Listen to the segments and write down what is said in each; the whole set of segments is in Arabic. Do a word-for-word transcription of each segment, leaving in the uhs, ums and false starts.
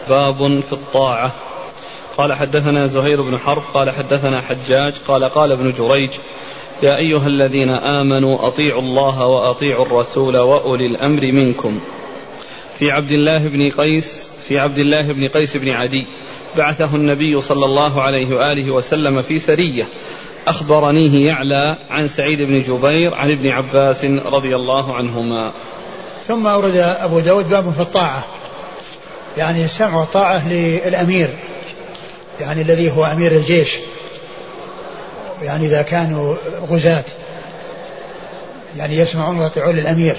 باب في الطاعة. قال حدثنا زهير بن حرب قال حدثنا حجاج قال قال ابن جريج يا أيها الذين آمنوا أطيعوا الله وأطيعوا الرسول وأولي الأمر منكم. في عبد الله بن قيس في عبد الله بن قيس بن عدي بعثه النبي صلى الله عليه وآله وسلم في سرية، أخبرنيه يعلى عن سعيد بن جبير عن ابن عباس رضي الله عنهما. ثم أورد أبو داود باب في الطاعة، يعني السمع والطاعة للأمير، يعني الذي هو أمير الجيش، يعني إذا كانوا غزاة يعني يسمعون ويطيعون للأمير.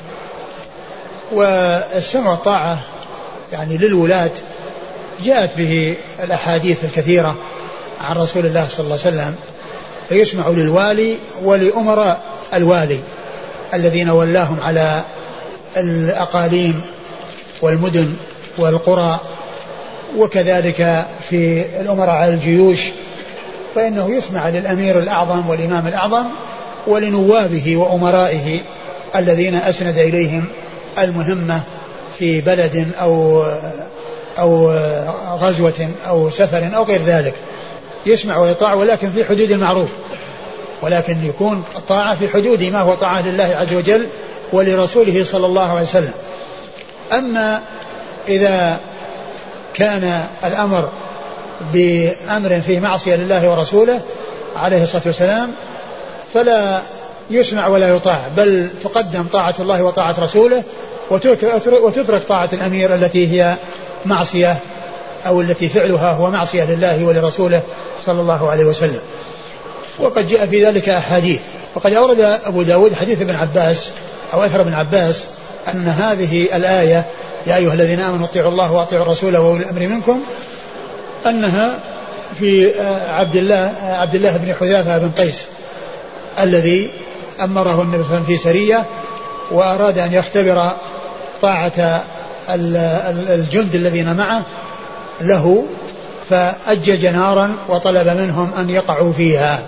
والسمع والطاعة يعني للولاة جاءت به الأحاديث الكثيرة عن رسول الله صلى الله عليه وسلم، فيسمع للوالي ولأمراء الوالي الذين ولاهم على الأقاليم والمدن والقرى، وكذلك في الأمراء على الجيوش، فإنه يسمع للأمير الأعظم والإمام الأعظم ولنوابه وأمرائه الذين أسند إليهم المهمة في بلد أو أو غزوة أو سفر أو غير ذلك، يسمع ويطاع ولكن في حدود المعروف، ولكن يكون الطاعة في حدود ما هو طاعة لله عز وجل ولرسوله صلى الله عليه وسلم. أما إذا كان الأمر بأمر فيه معصية لله ورسوله عليه الصلاة والسلام فلا يسمع ولا يطاع، بل تقدم طاعة الله وطاعة رسوله وتترك طاعة الأمير التي هي معصية أو التي فعلها هو معصية لله ولرسوله صلى الله عليه وسلم. وقد جاء في ذلك أحاديث، وقد أورد أبو داود حديث ابن عباس أو أثر ابن عباس أن هذه الآية يا أيها الذين آمنوا اطيعوا الله وأطيعوا الرسول وأولي الأمر منكم أنها في عبد الله عبد الله بن حذافة بن قيس الذي أمره النبي صلى الله عليه وسلم في سرية وأراد أن يختبر طاعة الجند الذين معه له، فأجج نارا وطلب منهم أن يقعوا فيها،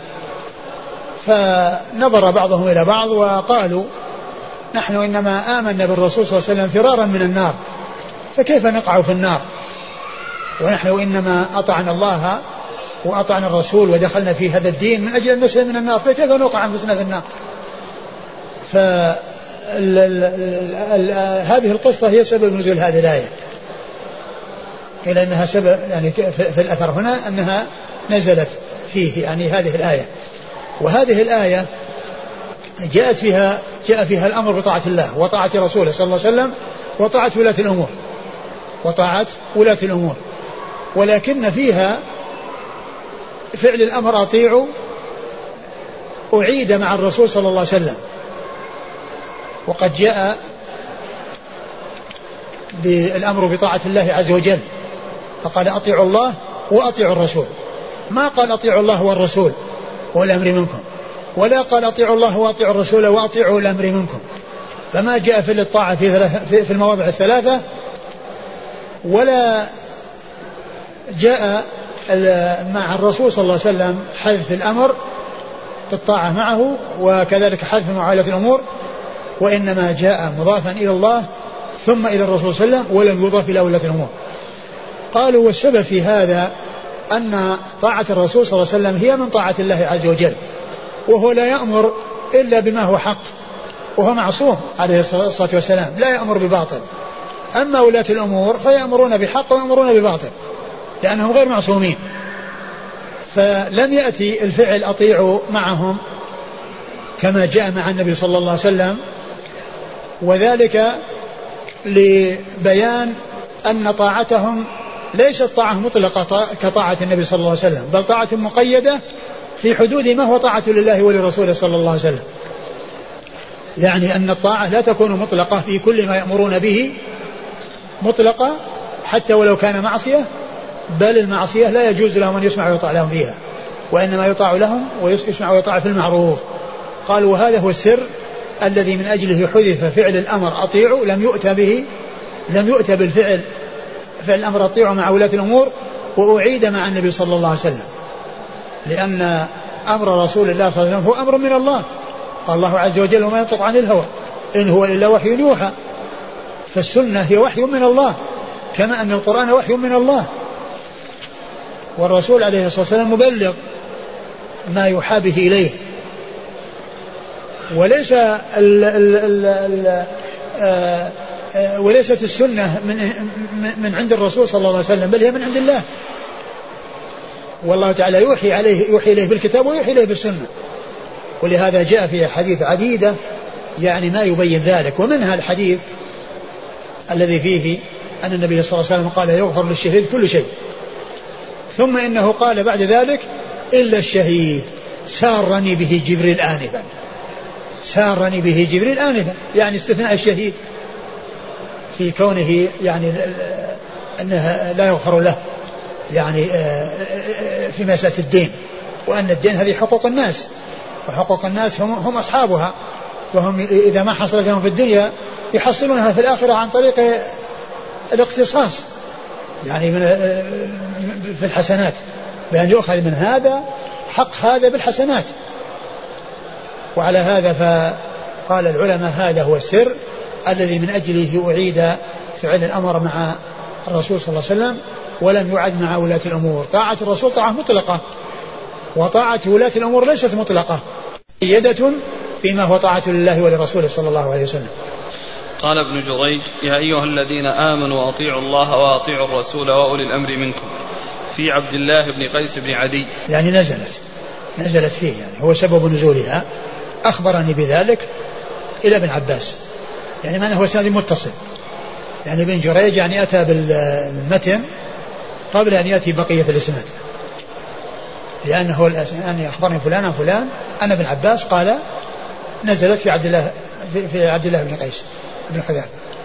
فنظر بعضهم إلى بعض وقالوا نحن إنما آمنا بالرسول صلى الله عليه وسلم فرارا من النار، فكيف نقع في النار ونحن إنما أطعنا الله وأطعنا الرسول ودخلنا في هذا الدين من أجل أن نسلم من النار، فكيف نوقع أنفسنا في النار؟ فهذه القصة هي سبب نزول هذه الآية، إلى أنها سبب يعني في الأثر هنا أنها نزلت فيه يعني هذه الآية. وهذه الآية جاءت فيها جاء فيها الأمر بطاعة الله وطاعة رسوله صلى الله عليه وسلم وطاعة ولاة الأمور وطاعة ولاة الأمور، ولكن فيها فعل الأمر أطيعوا أعيد مع الرسول صلى الله عليه وسلم. وقد جاء بالأمر بطاعة الله عز وجل فقال أطيعوا الله وأطيعوا الرسول، ما قال أطيعوا الله والرسول والأمر منكم، ولا قال أطيعوا الله وأطيعوا الرسول وأطيعوا الأمر منكم، فما جاء في الطاعة في, في المواضع الثلاثة، ولا جاء مع الرسول صلى الله عليه وسلم حذف الأمر بالطاعة معه وكذلك حذف معالة الأمور، وإنما جاء مضافا إلى الله ثم إلى الرسول صلى الله عليه وسلم ولم يضاف إلى ولاة الأمور. قالوا والسبب في هذا أن طاعة الرسول صلى الله عليه وسلم هي من طاعة الله عز وجل، وهو لا يأمر إلا بما هو حق، وهو معصوم عليه الصلاة والسلام لا يأمر بباطل. أما ولاة الأمور فيأمرون بحق ويأمرون بباطل لأنهم غير معصومين، فلم يأتي الفعل أطيعوا معهم كما جاء مع النبي صلى الله عليه وسلم، وذلك لبيان أن طاعتهم ليست طاعة مطلقة كطاعة النبي صلى الله عليه وسلم، بل طاعة مقيدة في حدود ما هو طاعة لله ولرسوله صلى الله عليه وسلم. يعني أن الطاعة لا تكون مطلقة في كل ما يأمرون به مطلقة حتى ولو كان معصية، بل المعصية لا يجوز لهم أن يسمع ويطاع لهم فيها، وإنما يطاع لهم ويسمع ويطاع في المعروف. قالوا وهذا هو السر الذي من أجله حذف فعل الأمر أطيعوا، لم يؤتى به لم يؤتى بالفعل فعل الأمر أطيعوا مع ولاة الأمور وأعيد مع النبي صلى الله عليه وسلم، لأن أمر رسول الله صلى الله عليه وسلم هو أمر من الله، قال الله عز وجل وما ينطق عن الهوى إن هو إلا وحي يوحى، فالسنة هي وحي من الله كما أن القرآن وحي من الله، والرسول عليه الصلاة والسلام مبلغ ما يوحى به إليه، وليس ال ال ال ال آه وليست السنة من, من عند الرسول صلى الله عليه وسلم، بل هي من عند الله، والله تعالى يوحي عليه يوحي إليه بالكتاب ويوحي إليه بالسنة. ولهذا جاء في حديث عديدة يعني ما يبين ذلك، ومنها الحديث الذي فيه أن النبي صلى الله عليه وسلم قال يغفر للشهيد كل شيء، ثم إنه قال بعد ذلك إلا الشهيد سارني به جبريل آنفا، سارني به جبريل آنفا، يعني استثناء الشهيد في كونه يعني أنه لا يغفر له يعني في مسألة الدين، وأن الدين هذه حقوق الناس، وحقوق الناس هم, هم أصحابها، وهم إذا ما حصلت لهم في الدنيا يحصلونها في الآخرة عن طريق الاقتصاص يعني من في الحسنات، بأن يؤخذ من هذا حق هذا بالحسنات. وعلى هذا فقال العلماء هذا هو السر الذي من أجله أعيد فعل الأمر مع الرسول صلى الله عليه وسلم ولم يعد مع ولاة الأمور. طاعة الرسول طاعة مطلقة، وطاعة ولاة الأمور ليست مطلقة، مقيدة فيما هو طاعة لله ولرسوله صلى الله عليه وسلم. قال ابن جريج يا أيها الذين آمنوا أطيعوا الله وأطيعوا الرسول وأولي الأمر منكم، في عبد الله بن قيس بن عدي، يعني نزلت نزلت فيه، يعني هو سبب نزولها، أخبرني بذلك إلى ابن عباس، يعني ما هو سند متصل، يعني ابن جريج يعني أتى بالمتن قبل أن يأتي بقية الإسناد، لأنه يعني أخبرني فلان عن فلان أنا ابن عباس قال نزلت في عبد الله في عبد الله بن قيس بن حذافة.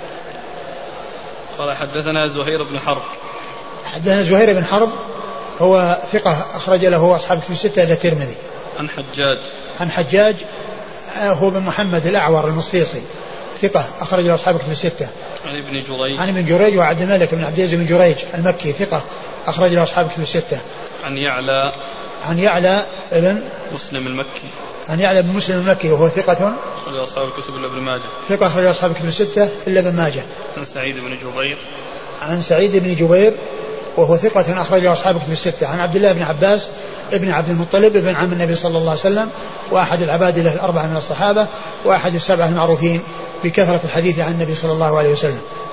قال حدثنا زهير بن حرب. حدثنا زهير بن حرب هو ثقة أخرج له أصحاب كتب الستة إلى الترمذي. عن حجاج. عن حجاج هو بن محمد الأعور المصيصي ثقة أخرج له أصحاب كتب الستة. عن ابن جريج. عن ابن جريج وعبد الملك بن عبد العزيز بن جريج المكي ثقة أخرج له أصحاب كتب الستة. عن يعلى. عن يعلى ابن مسلم المكي. عن يعلى بن مسلم المكي وهو ثقة أخرج أصحاب الكتب إلا ابن ماجه. ثقة أخرج أصحاب الكتب الستة إلا ابن ماجه. عن سعيد بن جبير. عن سعيد بن جبير وهو ثقة أخرج أصحاب الكتب الستة. عن عبد الله بن عباس ابن عبد المطلب ابن عم النبي صلى الله عليه وسلم، وأحد العبادلة الأربعة من الصحابة، وأحد السبعة المعروفين بكثرة الحديث عن النبي صلى الله عليه وسلم.